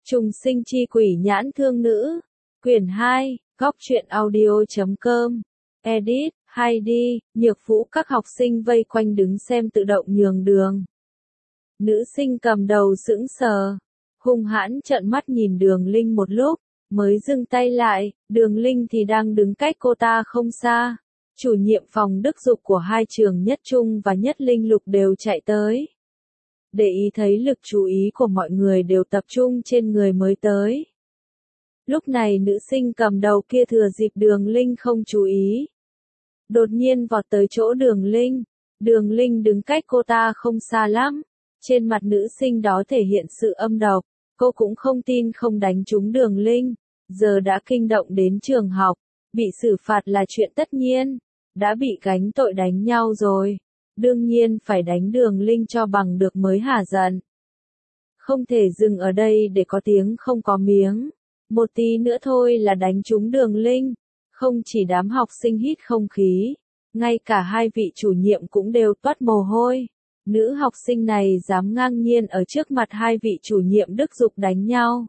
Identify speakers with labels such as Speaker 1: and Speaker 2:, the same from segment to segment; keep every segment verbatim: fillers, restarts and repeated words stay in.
Speaker 1: Trùng sinh chi quỷ nhãn thương nữ. Quyển hai, góc truyện audio.com. Edit, hay đi, nhược vũ các học sinh vây quanh đứng xem tự động nhường đường. Nữ sinh cầm đầu sững sờ, hung hãn trợn mắt nhìn Đường Linh một lúc, mới dừng tay lại, Đường Linh thì đang đứng cách cô ta không xa. Chủ nhiệm phòng đức dục của hai trường Nhất Trung và Nhất Linh Lục đều chạy tới. Để ý thấy lực chú ý của mọi người đều tập trung trên người mới tới. Lúc này nữ sinh cầm đầu kia thừa dịp Đường Linh không chú ý. Đột nhiên vọt tới chỗ Đường Linh. Đường Linh đứng cách cô ta không xa lắm. Trên mặt nữ sinh đó thể hiện sự âm độc. Cô cũng không tin không đánh trúng Đường Linh. Giờ đã kinh động đến trường học. Bị xử phạt là chuyện tất nhiên. Đã bị gánh tội đánh nhau rồi. Đương nhiên phải đánh Đường Linh cho bằng được mới hả giận. Không thể dừng ở đây để có tiếng không có miếng. Một tí nữa thôi là đánh trúng Đường Linh. Không chỉ đám học sinh hít không khí. Ngay cả hai vị chủ nhiệm cũng đều toát mồ hôi. Nữ học sinh này dám ngang nhiên ở trước mặt hai vị chủ nhiệm đức dục đánh nhau.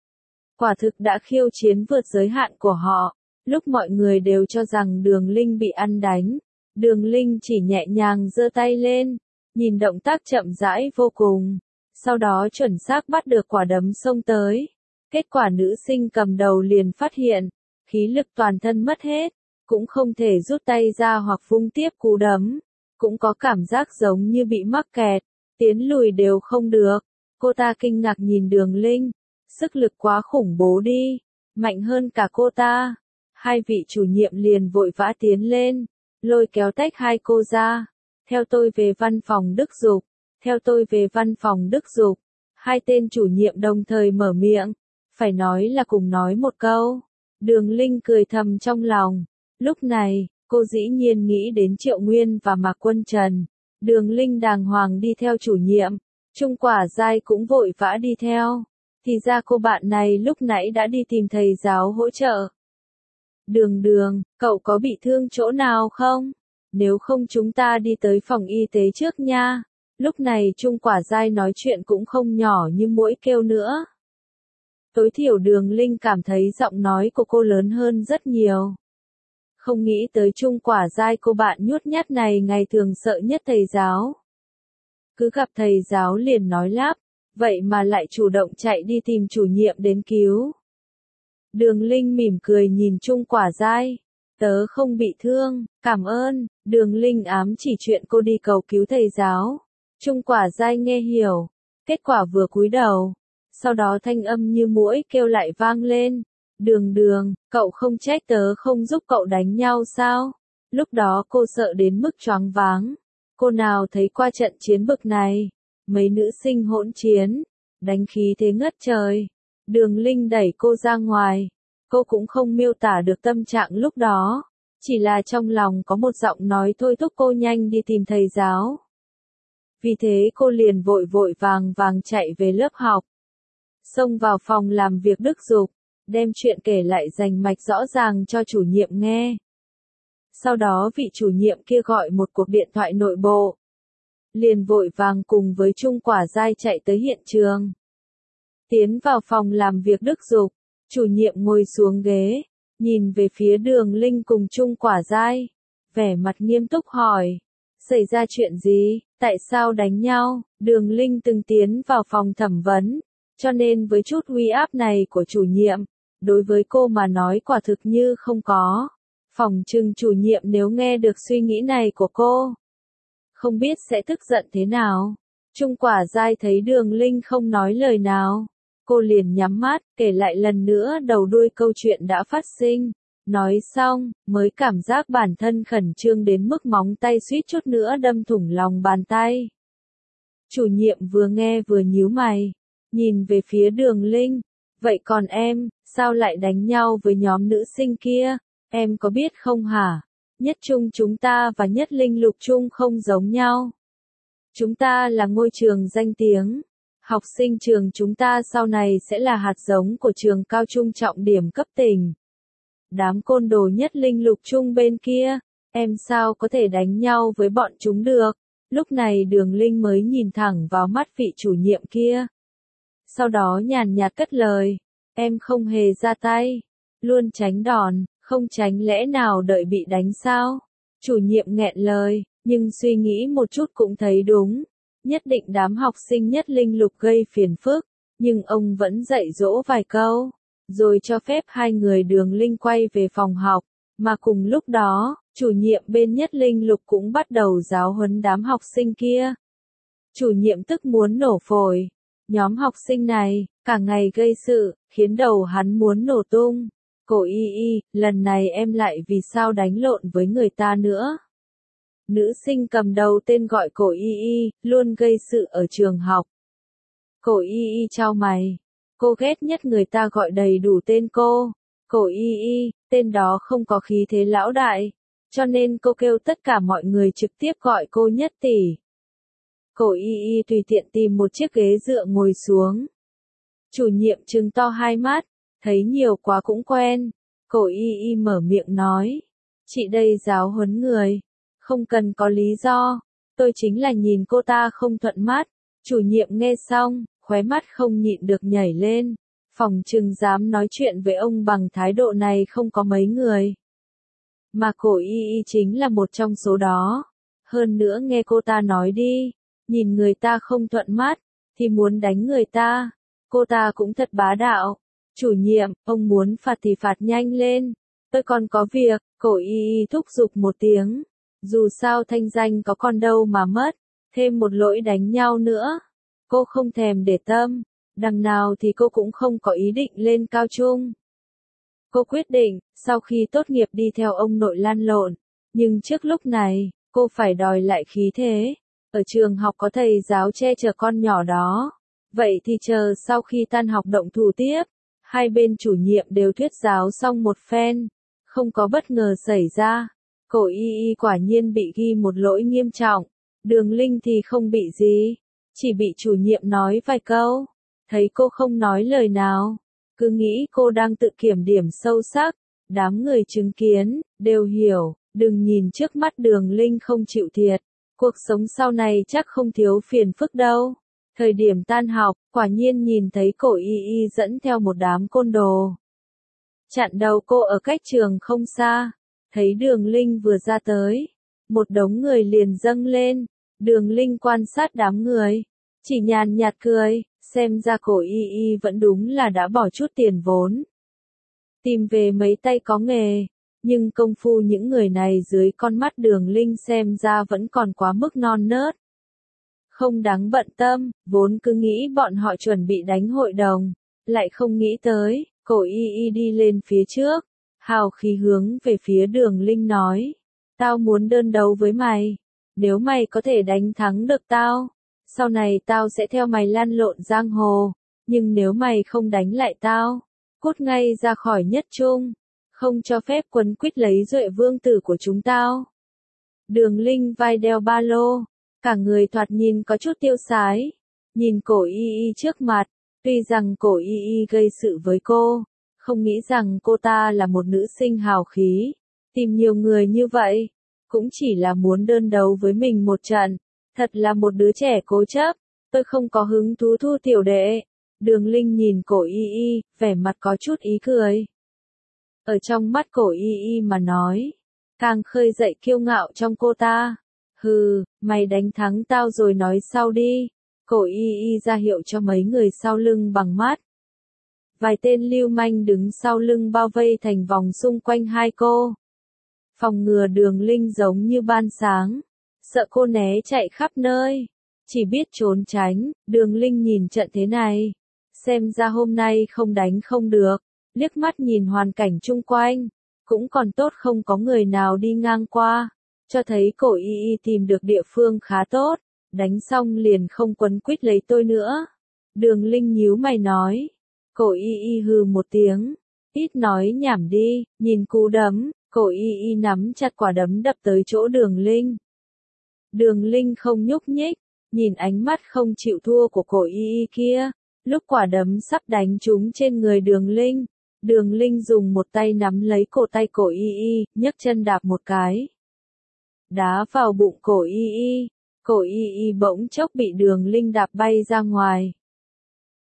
Speaker 1: Quả thực đã khiêu chiến vượt giới hạn của họ. Lúc mọi người đều cho rằng Đường Linh bị ăn đánh. Đường Linh chỉ nhẹ nhàng giơ tay lên, nhìn động tác chậm rãi vô cùng, sau đó chuẩn xác bắt được quả đấm xông tới. Kết quả nữ sinh cầm đầu liền phát hiện, khí lực toàn thân mất hết, cũng không thể rút tay ra hoặc vung tiếp cú đấm, cũng có cảm giác giống như bị mắc kẹt, tiến lùi đều không được. Cô ta kinh ngạc nhìn Đường Linh, sức lực quá khủng bố đi, mạnh hơn cả cô ta. Hai vị chủ nhiệm liền vội vã tiến lên. Lôi kéo tách hai cô ra. Theo tôi về văn phòng đức dục. Theo tôi về văn phòng đức dục. Hai tên chủ nhiệm đồng thời mở miệng. Phải nói là cùng nói một câu. Đường Linh cười thầm trong lòng. Lúc này, cô dĩ nhiên nghĩ đến Triệu Nguyên và Mạc Quân Trần. Đường Linh đàng hoàng đi theo chủ nhiệm. Trung Quả Giai cũng vội vã đi theo. Thì ra cô bạn này lúc nãy đã đi tìm thầy giáo hỗ trợ. Đường Đường, cậu có bị thương chỗ nào không? Nếu không chúng ta đi tới phòng y tế trước nha. Lúc này Trung Quả Giai nói chuyện cũng không nhỏ như muỗi kêu nữa. Tối thiểu Đường Linh cảm thấy giọng nói của cô lớn hơn rất nhiều. Không nghĩ tới Trung Quả Giai cô bạn nhút nhát này ngày thường sợ nhất thầy giáo. Cứ gặp thầy giáo liền nói lắp, vậy mà lại chủ động chạy đi tìm chủ nhiệm đến cứu. Đường Linh mỉm cười nhìn Trung Quả Giai. Tớ không bị thương, cảm ơn. Đường Linh ám chỉ chuyện cô đi cầu cứu thầy giáo. Trung Quả Giai nghe hiểu. Kết quả vừa cúi đầu. Sau đó thanh âm như muỗi kêu lại vang lên. Đường Đường, cậu không trách tớ không giúp cậu đánh nhau sao? Lúc đó cô sợ đến mức choáng váng. Cô nào thấy qua trận chiến bực này. Mấy nữ sinh hỗn chiến. Đánh khí thế ngất trời. Đường Linh đẩy cô ra ngoài. Cô cũng không miêu tả được tâm trạng lúc đó. Chỉ là trong lòng có một giọng nói thôi thúc cô nhanh đi tìm thầy giáo. Vì thế cô liền vội vội vàng vàng chạy về lớp học. Xông vào phòng làm việc đức dục. Đem chuyện kể lại rành mạch rõ ràng cho chủ nhiệm nghe. Sau đó vị chủ nhiệm kia gọi một cuộc điện thoại nội bộ. Liền vội vàng cùng với Trung Quả Giai chạy tới hiện trường. Tiến vào phòng làm việc đức dục, chủ nhiệm ngồi xuống ghế, nhìn về phía Đường Linh cùng Trung Quả Giai, vẻ mặt nghiêm túc hỏi, xảy ra chuyện gì, tại sao đánh nhau? Đường Linh từng tiến vào phòng thẩm vấn, cho nên với chút uy áp này của chủ nhiệm, đối với cô mà nói quả thực như không có. Phòng trừng chủ nhiệm nếu nghe được suy nghĩ này của cô, không biết sẽ tức giận thế nào. Trung Quả Giai thấy Đường Linh không nói lời nào. Cô liền nhắm mắt, kể lại lần nữa đầu đuôi câu chuyện đã phát sinh. Nói xong, mới cảm giác bản thân khẩn trương đến mức móng tay suýt chút nữa đâm thủng lòng bàn tay. Chủ nhiệm vừa nghe vừa nhíu mày, nhìn về phía Đường Linh. Vậy còn em, sao lại đánh nhau với nhóm nữ sinh kia? Em có biết không hả? Nhất Trung chúng ta và Nhất Linh Lục Trung không giống nhau. Chúng ta là ngôi trường danh tiếng. Học sinh trường chúng ta sau này sẽ là hạt giống của trường cao trung trọng điểm cấp tỉnh. Đám côn đồ Nhất Linh Lục Trung bên kia, em sao có thể đánh nhau với bọn chúng được? Lúc này Đường Linh mới nhìn thẳng vào mắt vị chủ nhiệm kia. sau đó nhàn nhạt cất lời, em không hề ra tay, luôn tránh đòn, không tránh lẽ nào đợi bị đánh sao? Chủ nhiệm nghẹn lời, nhưng suy nghĩ một chút cũng thấy đúng, nhất định đám học sinh nhất linh lục gây phiền phức, nhưng ông vẫn dạy dỗ vài câu, rồi cho phép hai người Đường Linh quay về phòng học, mà cùng lúc đó, chủ nhiệm bên nhất linh lục cũng bắt đầu giáo huấn đám học sinh kia. Chủ nhiệm tức muốn nổ phổi, nhóm học sinh này, cả ngày gây sự, khiến đầu hắn muốn nổ tung. Cổ Y Y, lần này em lại vì sao đánh lộn với người ta nữa? Nữ sinh cầm đầu tên gọi Cổ Y Y, luôn gây sự ở trường học. Cổ Y Y chau mày, cô ghét nhất người ta gọi đầy đủ tên cô. Cổ Y Y, tên đó không có khí thế lão đại, cho nên cô kêu tất cả mọi người trực tiếp gọi cô nhất tỷ. Cổ Y Y tùy tiện tìm một chiếc ghế dựa ngồi xuống. Chủ nhiệm trừng to hai mắt, thấy nhiều quá cũng quen. Cổ Y Y mở miệng nói, chị đây giáo huấn người, không cần có lý do, tôi chính là nhìn cô ta không thuận mắt. Chủ nhiệm nghe xong, khóe mắt không nhịn được nhảy lên, phòng trừng dám nói chuyện với ông bằng thái độ này không có mấy người. Mà Cổ Y Y chính là một trong số đó. Hơn nữa nghe cô ta nói đi, nhìn người ta không thuận mắt, thì muốn đánh người ta. Cô ta cũng thật bá đạo. Chủ nhiệm, ông muốn phạt thì phạt nhanh lên. Tôi còn có việc. Cổ Y Y thúc giục một tiếng. Dù sao thanh danh có còn đâu mà mất. Thêm một lỗi đánh nhau nữa. Cô không thèm để tâm. Đằng nào thì cô cũng không có ý định lên cao trung. Cô quyết định, sau khi tốt nghiệp đi theo ông nội lan lộn. Nhưng trước lúc này, cô phải đòi lại khí thế. Ở trường học có thầy giáo che chở con nhỏ đó. Vậy thì chờ sau khi tan học động thủ tiếp. Hai bên chủ nhiệm đều thuyết giáo xong một phen. Không có bất ngờ xảy ra. Cổ Y Y quả nhiên bị ghi một lỗi nghiêm trọng. Đường Linh thì không bị gì. Chỉ bị chủ nhiệm nói vài câu. Thấy cô không nói lời nào. Cứ nghĩ cô đang tự kiểm điểm sâu sắc. Đám người chứng kiến, đều hiểu. Đừng nhìn trước mắt Đường Linh không chịu thiệt. Cuộc sống sau này chắc không thiếu phiền phức đâu. Thời điểm tan học, quả nhiên nhìn thấy Cổ Y Y dẫn theo một đám côn đồ. Chặn đầu cô ở cách trường không xa. Thấy Đường Linh vừa ra tới. Một đống người liền dâng lên. Đường Linh quan sát đám người. Chỉ nhàn nhạt cười, xem ra Cổ Y Y vẫn đúng là đã bỏ chút tiền vốn. Tìm về mấy tay có nghề. Nhưng công phu những người này dưới con mắt Đường Linh xem ra vẫn còn quá mức non nớt. Không đáng bận tâm, vốn cứ nghĩ bọn họ chuẩn bị đánh hội đồng. Lại không nghĩ tới, Cổ Y Y đi lên phía trước. Hào khí hướng về phía Đường Linh nói. Tao muốn đơn đấu với mày. Nếu mày có thể đánh thắng được tao, sau này tao sẽ theo mày lăn lộn giang hồ. Nhưng nếu mày không đánh lại tao, cút ngay ra khỏi nhất trung. Không cho phép quấn quýt lấy duệ vương tử của chúng tao. Đường Linh vai đeo ba lô. Cả người thoạt nhìn có chút tiêu sái. Nhìn Cổ Y Y trước mặt. Tuy rằng Cổ Y Y gây sự với cô. Không nghĩ rằng cô ta là một nữ sinh hào khí. Tìm nhiều người như vậy. Cũng chỉ là muốn đơn đấu với mình một trận. Thật là một đứa trẻ cố chấp. Tôi không có hứng thú thu tiểu đệ. Đường Linh nhìn Cổ Y Y, vẻ mặt có chút ý cười. Ở trong mắt Cổ Y Y mà nói. Càng khơi dậy kiêu ngạo trong cô ta. Hừ, mày đánh thắng tao rồi nói sau đi. Cổ Y Y ra hiệu cho mấy người sau lưng bằng mắt. Vài tên lưu manh đứng sau lưng bao vây thành vòng xung quanh hai cô. Phòng ngừa Đường Linh giống như ban sáng. Sợ cô né chạy khắp nơi. Chỉ biết trốn tránh. Đường Linh nhìn trận thế này. Xem ra hôm nay không đánh không được. Liếc mắt nhìn hoàn cảnh chung quanh. Cũng còn tốt không có người nào đi ngang qua. Cho thấy Cổ Y Y tìm được địa phương khá tốt. Đánh xong liền không quấn quýt lấy tôi nữa. Đường Linh nhíu mày nói. Cổ Y Y hừ một tiếng. Ít nói nhảm đi. Nhìn cú đấm. Cổ Y Y nắm chặt quả đấm đập tới chỗ Đường Linh. Đường Linh không nhúc nhích. Nhìn ánh mắt không chịu thua của Cổ Y Y kia. Lúc quả đấm sắp đánh trúng trên người Đường Linh. Đường Linh dùng một tay nắm lấy cổ tay Cổ Y Y, nhấc chân đạp một cái. Đá vào bụng Cổ Y Y. Cổ Y Y bỗng chốc bị Đường Linh đạp bay ra ngoài.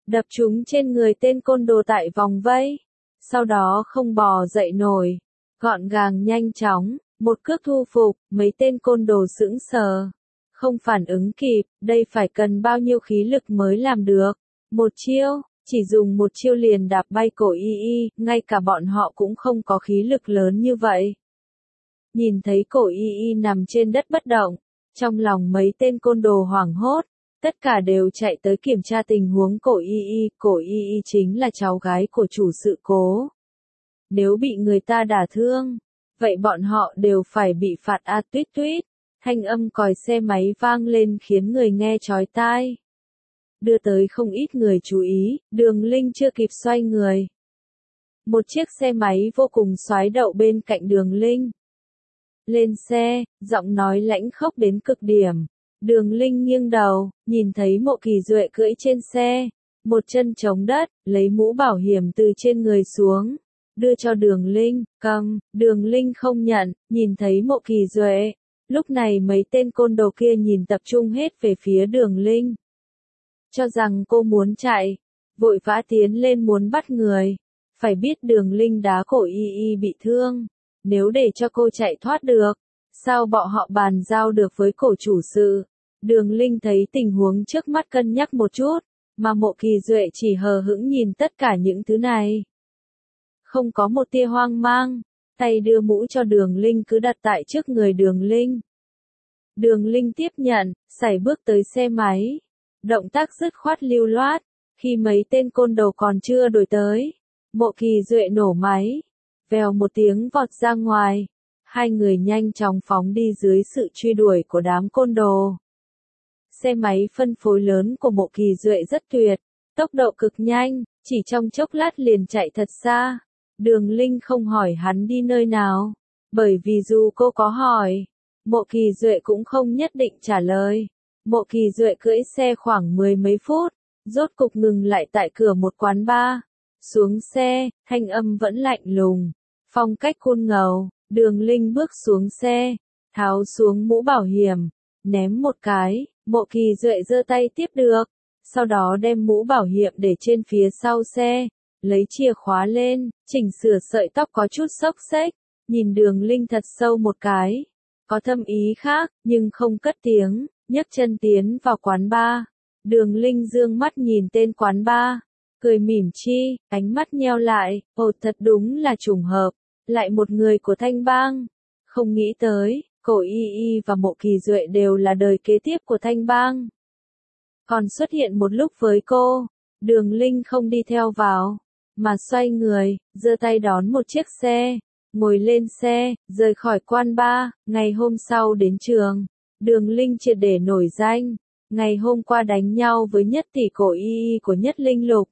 Speaker 1: đập trúng trên người tên côn đồ tại vòng vây. Sau đó không bò dậy nổi, gọn gàng nhanh chóng, một cước thu phục, mấy tên côn đồ sững sờ. Không phản ứng kịp, đây phải cần bao nhiêu khí lực mới làm được. Một chiêu, chỉ dùng một chiêu liền đạp bay cổ y y, ngay cả bọn họ cũng không có khí lực lớn như vậy. Nhìn thấy cổ y y nằm trên đất bất động, trong lòng mấy tên côn đồ hoảng hốt, tất cả đều chạy tới kiểm tra tình huống cổ y y, cổ y y chính là cháu gái của chủ sự cố. Nếu bị người ta đả thương, vậy bọn họ đều phải bị phạt a tuýt tuýt. Thanh âm còi xe máy vang lên khiến người nghe chói tai. Đưa tới không ít người chú ý, Đường Linh chưa kịp xoay người. Một chiếc xe máy vô cùng xoái đậu bên cạnh Đường Linh. Lên xe, giọng nói lãnh khốc đến cực điểm. Đường Linh nghiêng đầu, nhìn thấy Mộ Kỳ Duệ cưỡi trên xe, một chân chống đất, lấy mũ bảo hiểm từ trên người xuống, đưa cho Đường Linh, cầm, Đường Linh không nhận, nhìn thấy Mộ Kỳ Duệ. Lúc này mấy tên côn đồ kia nhìn tập trung hết về phía Đường Linh. Cho rằng cô muốn chạy, vội vã tiến lên muốn bắt người. Phải biết Đường Linh đá cổ y y bị thương. Nếu để cho cô chạy thoát được, sao bọn họ bàn giao được với cổ chủ sự? Đường Linh thấy tình huống trước mắt cân nhắc một chút, mà Mộ Kỳ Duệ chỉ hờ hững nhìn tất cả những thứ này. Không có một tia hoang mang, tay đưa mũ cho Đường Linh cứ đặt tại trước người Đường Linh. Đường Linh tiếp nhận, sải bước tới xe máy. Động tác dứt khoát lưu loát, khi mấy tên côn đồ còn chưa đuổi tới. Mộ Kỳ Duệ nổ máy, vèo một tiếng vọt ra ngoài. Hai người nhanh chóng phóng đi dưới sự truy đuổi của đám côn đồ. Xe máy phân phối lớn của Mộ Kỳ Duệ rất tuyệt, tốc độ cực nhanh, chỉ trong chốc lát liền chạy thật xa. Đường Linh không hỏi hắn đi nơi nào, bởi vì dù cô có hỏi, Mộ Kỳ Duệ cũng không nhất định trả lời. Mộ Kỳ Duệ cưỡi xe khoảng mười mấy phút, rốt cục ngừng lại tại cửa một quán bar. Xuống xe, thanh âm vẫn lạnh lùng, phong cách cool ngầu. Đường Linh bước xuống xe, tháo xuống mũ bảo hiểm, ném một cái. Mộ Kỳ Duệ giơ tay tiếp được, sau đó đem mũ bảo hiểm để trên phía sau xe, lấy chìa khóa lên, chỉnh sửa sợi tóc có chút xốc xếch, nhìn Đường Linh thật sâu một cái. Có thâm ý khác, nhưng không cất tiếng, nhấc chân tiến vào quán bar. Đường Linh dương mắt nhìn tên quán bar, cười mỉm chi, ánh mắt nheo lại, ồ thật đúng là trùng hợp, lại một người của Thanh Bang. Không nghĩ tới, cổ y y và Mộ Kỳ Duệ đều là đời kế tiếp của Thanh Bang. Còn xuất hiện một lúc với cô, Đường Linh không đi theo vào, mà xoay người, giơ tay đón một chiếc xe. Ngồi lên xe, rời khỏi quán bar. Ngày hôm sau đến trường, Đường Linh triệt để nổi danh. Ngày hôm qua đánh nhau với nhất tỷ cổ y y của Nhất Linh Lục.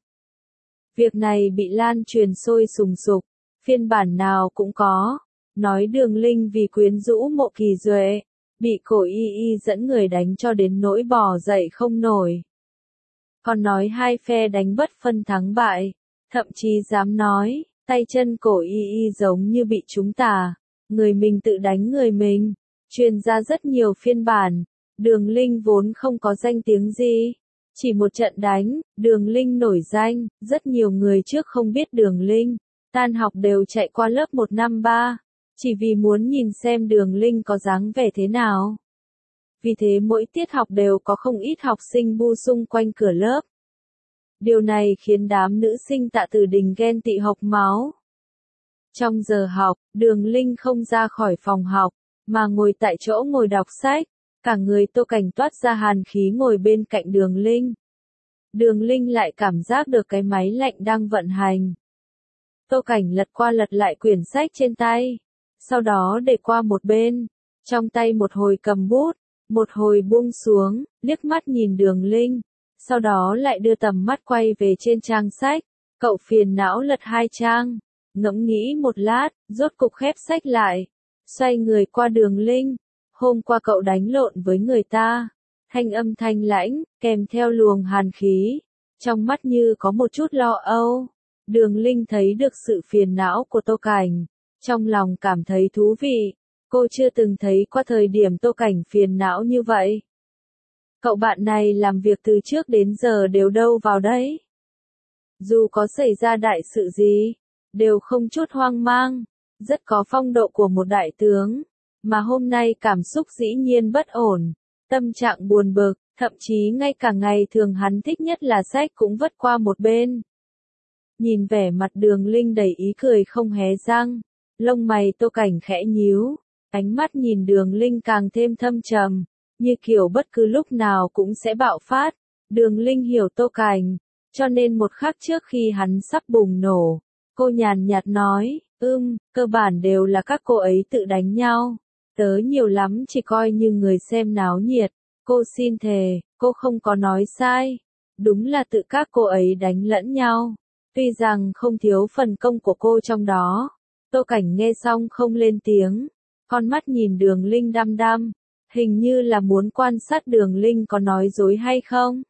Speaker 1: Việc này bị lan truyền sôi sùng sục, phiên bản nào cũng có. Nói Đường Linh vì quyến rũ Mộ Kỳ Duệ, bị cổ y y dẫn người đánh cho đến nỗi bò dậy không nổi. Còn nói hai phe đánh bất phân thắng bại, thậm chí dám nói, tay chân cổ y y giống như bị trúng tà, người mình tự đánh người mình, truyền ra rất nhiều phiên bản. Đường Linh vốn không có danh tiếng gì, chỉ một trận đánh, Đường Linh nổi danh, rất nhiều người trước không biết Đường Linh, tan học đều chạy qua lớp một năm ba, chỉ vì muốn nhìn xem Đường Linh có dáng vẻ thế nào. Vì thế mỗi tiết học đều có không ít học sinh bu xung quanh cửa lớp. Điều này khiến đám nữ sinh Tạ Tử Đình ghen tị hộc máu. Trong giờ học, Đường Linh không ra khỏi phòng học, mà ngồi tại chỗ ngồi đọc sách. Cả người Tô Cảnh toát ra hàn khí ngồi bên cạnh Đường Linh. Đường Linh lại cảm giác được cái máy lạnh đang vận hành. Tô Cảnh lật qua lật lại quyển sách trên tay, sau đó để qua một bên, trong tay một hồi cầm bút, một hồi buông xuống, liếc mắt nhìn Đường Linh, sau đó lại đưa tầm mắt quay về trên trang sách. Cậu phiền não lật hai trang, ngẫm nghĩ một lát, rốt cục khép sách lại, xoay người qua Đường Linh. Hôm qua cậu đánh lộn với người ta. Thanh âm thanh lãnh, kèm theo luồng hàn khí, trong mắt như có một chút lo âu. Đường Linh thấy được sự phiền não của Tô Cảnh, trong lòng cảm thấy thú vị. Cô chưa từng thấy qua thời điểm Tô Cảnh phiền não như vậy. Cậu bạn này làm việc từ trước đến giờ đều đâu vào đấy. Dù có xảy ra đại sự gì, đều không chút hoang mang, rất có phong độ của một đại tướng. Mà hôm nay cảm xúc dĩ nhiên bất ổn, tâm trạng buồn bực, thậm chí ngay cả ngày thường hắn thích nhất là sách cũng vứt qua một bên. Nhìn vẻ mặt Đường Linh đầy ý cười không hé răng, lông mày Tô Cảnh khẽ nhíu, ánh mắt nhìn Đường Linh càng thêm thâm trầm, như kiểu bất cứ lúc nào cũng sẽ bạo phát. Đường Linh hiểu Tô Cảnh, cho nên một khắc trước khi hắn sắp bùng nổ, cô nhàn nhạt nói, ưm, cơ bản đều là các cô ấy tự đánh nhau, tớ nhiều lắm chỉ coi như người xem náo nhiệt, cô xin thề, cô không có nói sai, đúng là tự các cô ấy đánh lẫn nhau, tuy rằng không thiếu phần công của cô trong đó. Tô Cảnh nghe xong không lên tiếng, con mắt nhìn Đường Linh đăm đăm, hình như là muốn quan sát Đường Linh có nói dối hay không.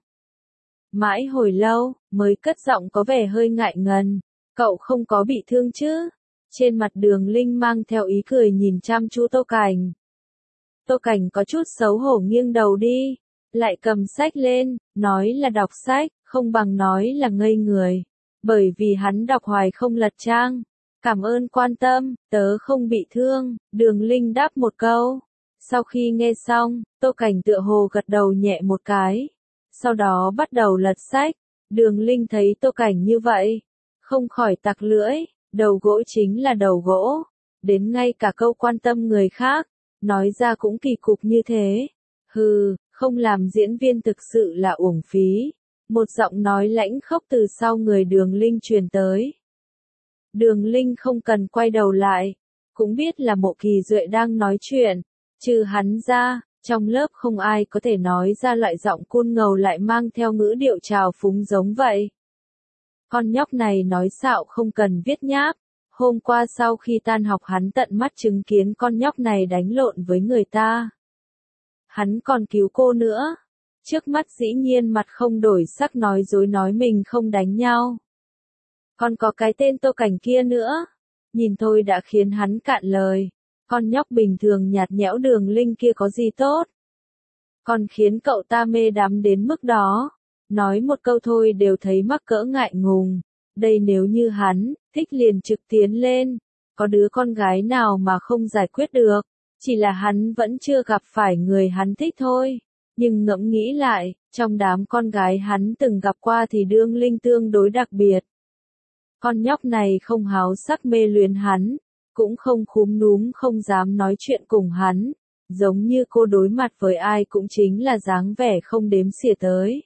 Speaker 1: Mãi hồi lâu, mới cất giọng có vẻ hơi ngại ngần, cậu không có bị thương chứ? Trên mặt Đường Linh mang theo ý cười nhìn chăm chú Tô Cảnh. Tô Cảnh có chút xấu hổ nghiêng đầu đi, lại cầm sách lên, nói là đọc sách, không bằng nói là ngây người, bởi vì hắn đọc hoài không lật trang. Cảm ơn quan tâm, tớ không bị thương, Đường Linh đáp một câu. Sau khi nghe xong, Tô Cảnh tựa hồ gật đầu nhẹ một cái, sau đó bắt đầu lật sách. Đường Linh thấy Tô Cảnh như vậy, không khỏi tặc lưỡi, đầu gỗ chính là đầu gỗ, đến ngay cả câu quan tâm người khác, nói ra cũng kỳ cục như thế. Hừ, không làm diễn viên thực sự là uổng phí. Một giọng nói lãnh khốc từ sau người Đường Linh truyền tới. Đường Linh không cần quay đầu lại, cũng biết là Mộ Kỳ Duệ đang nói chuyện, trừ hắn ra, trong lớp không ai có thể nói ra loại giọng côn ngầu lại mang theo ngữ điệu trào phúng giống vậy. Con nhóc này nói xạo không cần viết nháp, hôm qua sau khi tan học hắn tận mắt chứng kiến con nhóc này đánh lộn với người ta. Hắn còn cứu cô nữa, trước mắt dĩ nhiên mặt không đổi sắc nói dối nói mình không đánh nhau. Còn có cái tên Tô Cảnh kia nữa, nhìn thôi đã khiến hắn cạn lời, con nhóc bình thường nhạt nhẽo Đường Linh kia có gì tốt. Còn khiến cậu ta mê đắm đến mức đó, nói một câu thôi đều thấy mắc cỡ ngại ngùng, đây nếu như hắn, thích liền trực tiến lên, có đứa con gái nào mà không giải quyết được, chỉ là hắn vẫn chưa gặp phải người hắn thích thôi. Nhưng ngẫm nghĩ lại, trong đám con gái hắn từng gặp qua thì Đường Linh tương đối đặc biệt. Con nhóc này không háo sắc mê luyến hắn, cũng không khúm núm không dám nói chuyện cùng hắn, giống như cô đối mặt với ai cũng chính là dáng vẻ không đếm xỉa tới.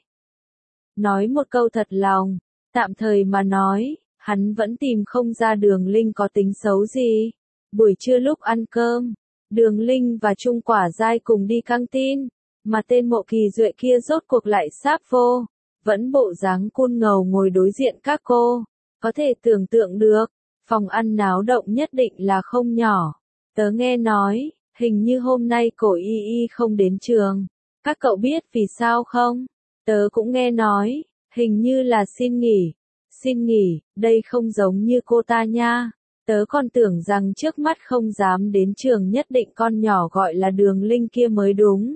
Speaker 1: Nói một câu thật lòng, tạm thời mà nói, hắn vẫn tìm không ra Đường Linh có tính xấu gì. Buổi trưa lúc ăn cơm, Đường Linh và Trung Quả Dai cùng đi căng tin, mà tên Mộ Kỳ Duệ kia rốt cuộc lại sáp vô, vẫn bộ dáng côn ngầu ngồi đối diện các cô. Có thể tưởng tượng được, phòng ăn náo động nhất định là không nhỏ. Tớ nghe nói, hình như hôm nay Cổ Y Y không đến trường. Các cậu biết vì sao không? Tớ cũng nghe nói, hình như là xin nghỉ. Xin nghỉ, đây không giống như cô ta nha. Tớ còn tưởng rằng trước mắt không dám đến trường nhất định con nhỏ gọi là Đường Linh kia mới đúng.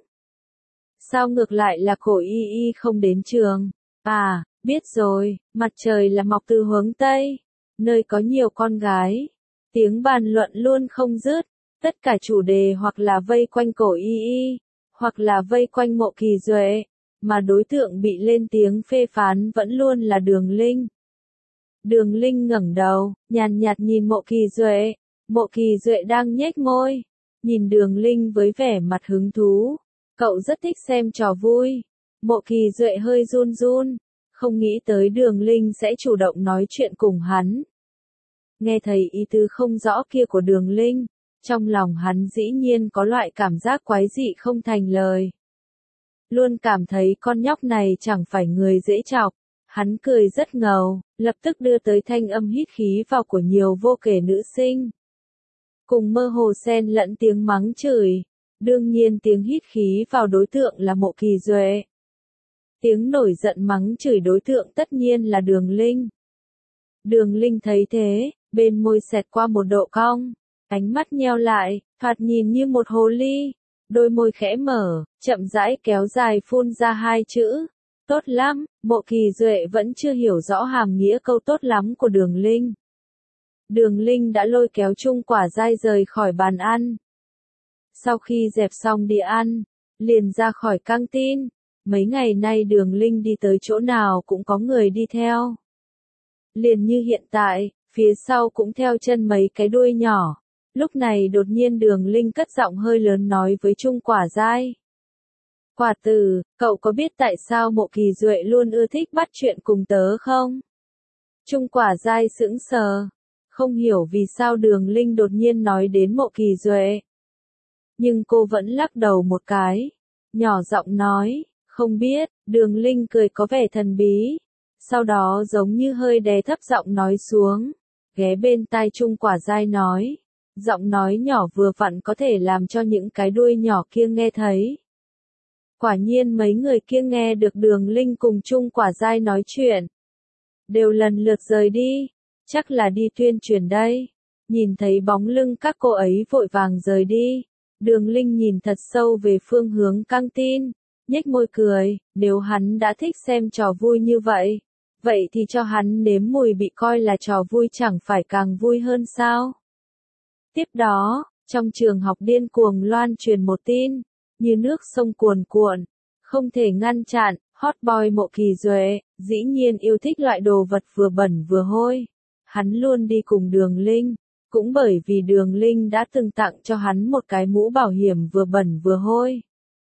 Speaker 1: Sao ngược lại là Cổ Y Y không đến trường? À, biết rồi, mặt trời là mọc từ hướng Tây, nơi có nhiều con gái. Tiếng bàn luận luôn không dứt, tất cả chủ đề hoặc là vây quanh Cổ Y Y, hoặc là vây quanh Mộ Kỳ Duệ, mà đối tượng bị lên tiếng phê phán vẫn luôn là Đường Linh. Đường Linh ngẩng đầu, nhàn nhạt nhìn Mộ Kỳ Duệ, Mộ Kỳ Duệ đang nhếch môi, nhìn Đường Linh với vẻ mặt hứng thú, cậu rất thích xem trò vui. Mộ Kỳ Duệ hơi run run, không nghĩ tới Đường Linh sẽ chủ động nói chuyện cùng hắn. Nghe thấy ý tứ không rõ kia của Đường Linh, trong lòng hắn dĩ nhiên có loại cảm giác quái dị không thành lời. Luôn cảm thấy con nhóc này chẳng phải người dễ chọc, hắn cười rất ngầu, lập tức đưa tới thanh âm hít khí vào của nhiều vô kể nữ sinh. Cùng mơ hồ xen lẫn tiếng mắng chửi, đương nhiên tiếng hít khí vào đối tượng là Mộ Kỳ Duệ. Tiếng nổi giận mắng chửi đối tượng tất nhiên là Đường Linh. Đường Linh thấy thế, bên môi xẹt qua một độ cong, ánh mắt nheo lại, thoạt nhìn như một hồ ly, đôi môi khẽ mở, chậm rãi kéo dài phun ra hai chữ, Tốt lắm, Mộ Kỳ Duệ vẫn chưa hiểu rõ hàm nghĩa câu tốt lắm của Đường Linh. Đường Linh đã lôi kéo Trung Quả Dai rời khỏi bàn ăn. Sau khi dẹp xong đĩa ăn, liền ra khỏi căng tin. Mấy ngày nay Đường Linh đi tới chỗ nào cũng có người đi theo. Liền như hiện tại, phía sau cũng theo chân mấy cái đuôi nhỏ. Lúc này đột nhiên Đường Linh cất giọng hơi lớn nói với Trung Quả Dai. Quả tử, cậu có biết tại sao Mộ Kỳ Duệ luôn ưa thích bắt chuyện cùng tớ không? Trung Quả Dai sững sờ, không hiểu vì sao Đường Linh đột nhiên nói đến Mộ Kỳ Duệ. Nhưng cô vẫn lắc đầu một cái, nhỏ giọng nói, không biết. Đường Linh cười có vẻ thần bí, sau đó giống như hơi đè thấp giọng nói xuống, ghé bên tai Trung Quả Dai nói, giọng nói nhỏ vừa vặn có thể làm cho những cái đuôi nhỏ kia nghe thấy. Quả nhiên mấy người kia nghe được Đường Linh cùng Trung Quả Dai nói chuyện, đều lần lượt rời đi, chắc là đi tuyên truyền đây. Nhìn thấy bóng lưng các cô ấy vội vàng rời đi, Đường Linh nhìn thật sâu về phương hướng căng tin, nhếch môi cười, nếu hắn đã thích xem trò vui như vậy, vậy thì cho hắn nếm mùi bị coi là trò vui chẳng phải càng vui hơn sao? Tiếp đó, trong trường học điên cuồng loan truyền một tin, như nước sông cuồn cuộn, không thể ngăn chặn, hot boy Mộ Kỳ Duệ, dĩ nhiên yêu thích loại đồ vật vừa bẩn vừa hôi. Hắn luôn đi cùng Đường Linh, cũng bởi vì Đường Linh đã từng tặng cho hắn một cái mũ bảo hiểm vừa bẩn vừa hôi.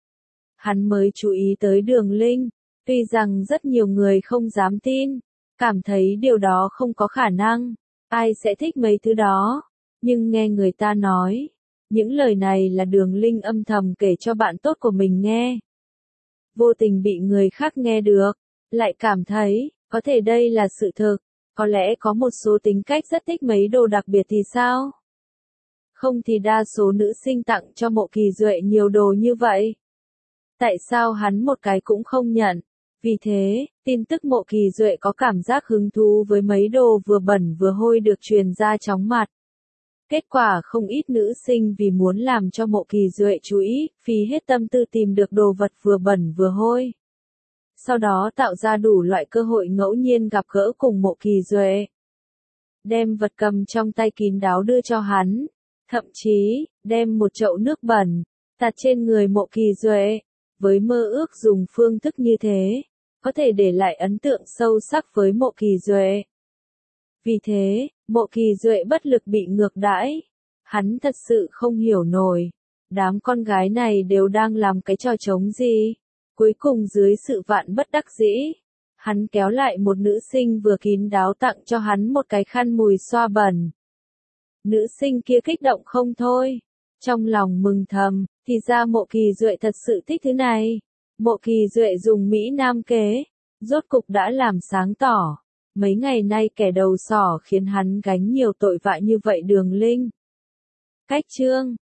Speaker 1: Hắn mới chú ý tới Đường Linh, tuy rằng rất nhiều người không dám tin, cảm thấy điều đó không có khả năng, ai sẽ thích mấy thứ đó, nhưng nghe người ta nói, những lời này là Đường Linh âm thầm kể cho bạn tốt của mình nghe. Vô tình bị người khác nghe được, lại cảm thấy, có thể đây là sự thực, có lẽ có một số tính cách rất thích mấy đồ đặc biệt thì sao? Không thì đa số nữ sinh tặng cho Mộ Kỳ Duệ nhiều đồ như vậy. Tại sao hắn một cái cũng không nhận? Vì thế, tin tức Mộ Kỳ Duệ có cảm giác hứng thú với mấy đồ vừa bẩn vừa hôi được truyền ra chóng mặt. Kết quả không ít nữ sinh vì muốn làm cho Mộ Kỳ Duệ chú ý, phí hết tâm tư tìm được đồ vật vừa bẩn vừa hôi. Sau đó tạo ra đủ loại cơ hội ngẫu nhiên gặp gỡ cùng Mộ Kỳ Duệ. Đem vật cầm trong tay kín đáo đưa cho hắn, thậm chí, đem một chậu nước bẩn, tạt trên người Mộ Kỳ Duệ, với mơ ước dùng phương thức như thế, có thể để lại ấn tượng sâu sắc với Mộ Kỳ Duệ. Vì thế, Mộ Kỳ Duệ bất lực bị ngược đãi. Hắn thật sự không hiểu nổi, đám con gái này đều đang làm cái trò trống gì. Cuối cùng dưới sự vạn bất đắc dĩ, hắn kéo lại một nữ sinh vừa kín đáo tặng cho hắn một cái khăn mùi xoa bẩn. Nữ sinh kia kích động không thôi, trong lòng mừng thầm, thì ra Mộ Kỳ Duệ thật sự thích thứ này. Mộ Kỳ Duệ dùng Mỹ Nam kế, rốt cục đã làm sáng tỏ. Mấy ngày nay kẻ đầu sỏ khiến hắn gánh nhiều tội vạ như vậy Đường Linh. Cách chương